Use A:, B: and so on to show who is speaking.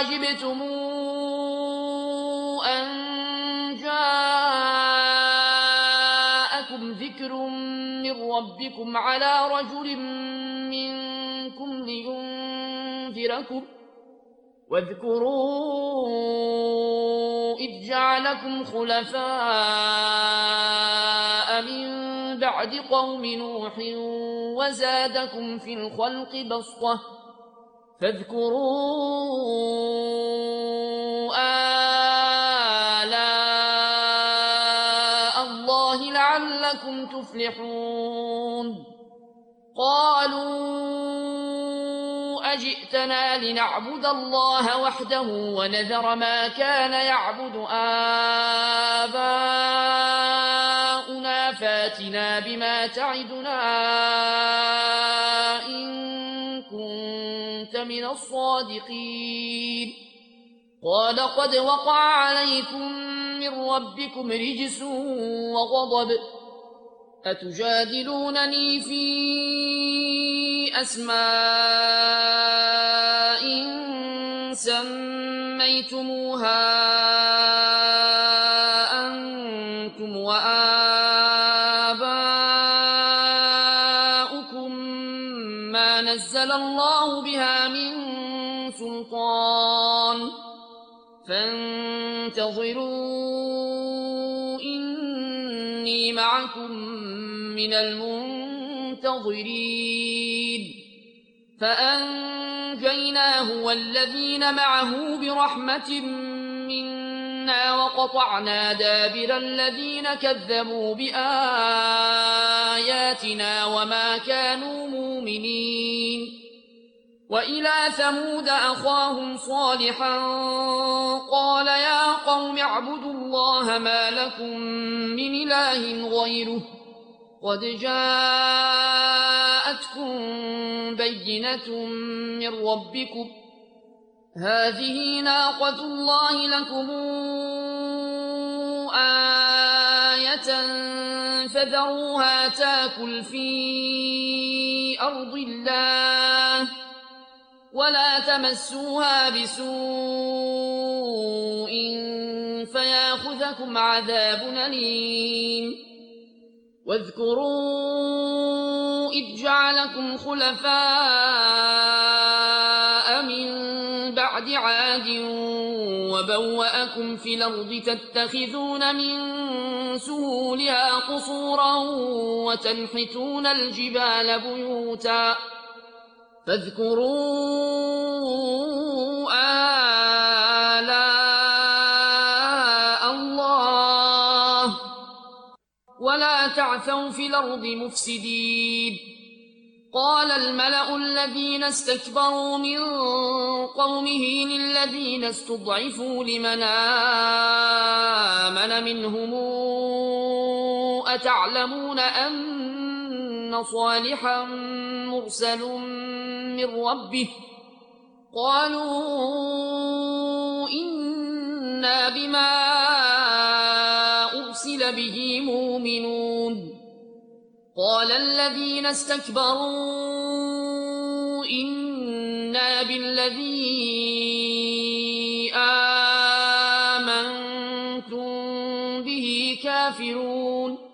A: أَوَعَجِبْتُمْ أَن جَاءَكُمْ ذِكْرٌ مِّن رَّبِّكُمْ عَلَىٰ رَجُلٍ مِّنكُمْ لِيُنذِرَكُمْ ۚ وَاذْكُرُوا إِذْ جَعَلَكُمْ خُلَفَاءَ مِن بَعْدِ قَوْمِ نُوحٍ وَزَادَكُمْ فِي الْخَلْقِ بَسْطَةً ۖ فاذكروا آلاء الله لعلكم تفلحون. قالوا أجئتنا لنعبد الله وحده ونذر ما كان يعبد آباؤنا فاتنا بما تعدنا إن كنت من الصادقين. قال قد وقع عليكم من ربكم رجس وغضب، أتجادلونني في أسماء سميتموها أنتم وآباؤكم ما نزل الله بها من سلطان، فانتظروا إني معكم من المنتظرين. فأنجيناه والذين معه برحمة منا وقطعنا دابر الذين كذبوا بآياتنا وما كانوا مؤمنين. وإلى ثمود أخاهم صالحا قال يا قوم اعبدوا الله ما لكم من إله غيره قد جاءتكم بينة من ربكم هذه ناقة الله لكم آية فذروها تاكل في أرض الله ولا تمسوها بسوء فياخذكم عذاب أليم. واذكروا إذ جعلكم خلفاء من بعد عاد وبوأكم في الأرض تتخذون من سهولها قصورا وتنحتون الجبال بيوتا فاذكروا آلاء الله ولا تعثوا في الأرض مفسدين. قال الملأ الذين استكبروا من قومه للذين استضعفوا لمن آمن منهم أتعلمون أن صالحا مرسل من ربه قالوا إنا بما أرسل به مؤمنون. قال الذين استكبروا إنا بالذي آمنتم به كافرون.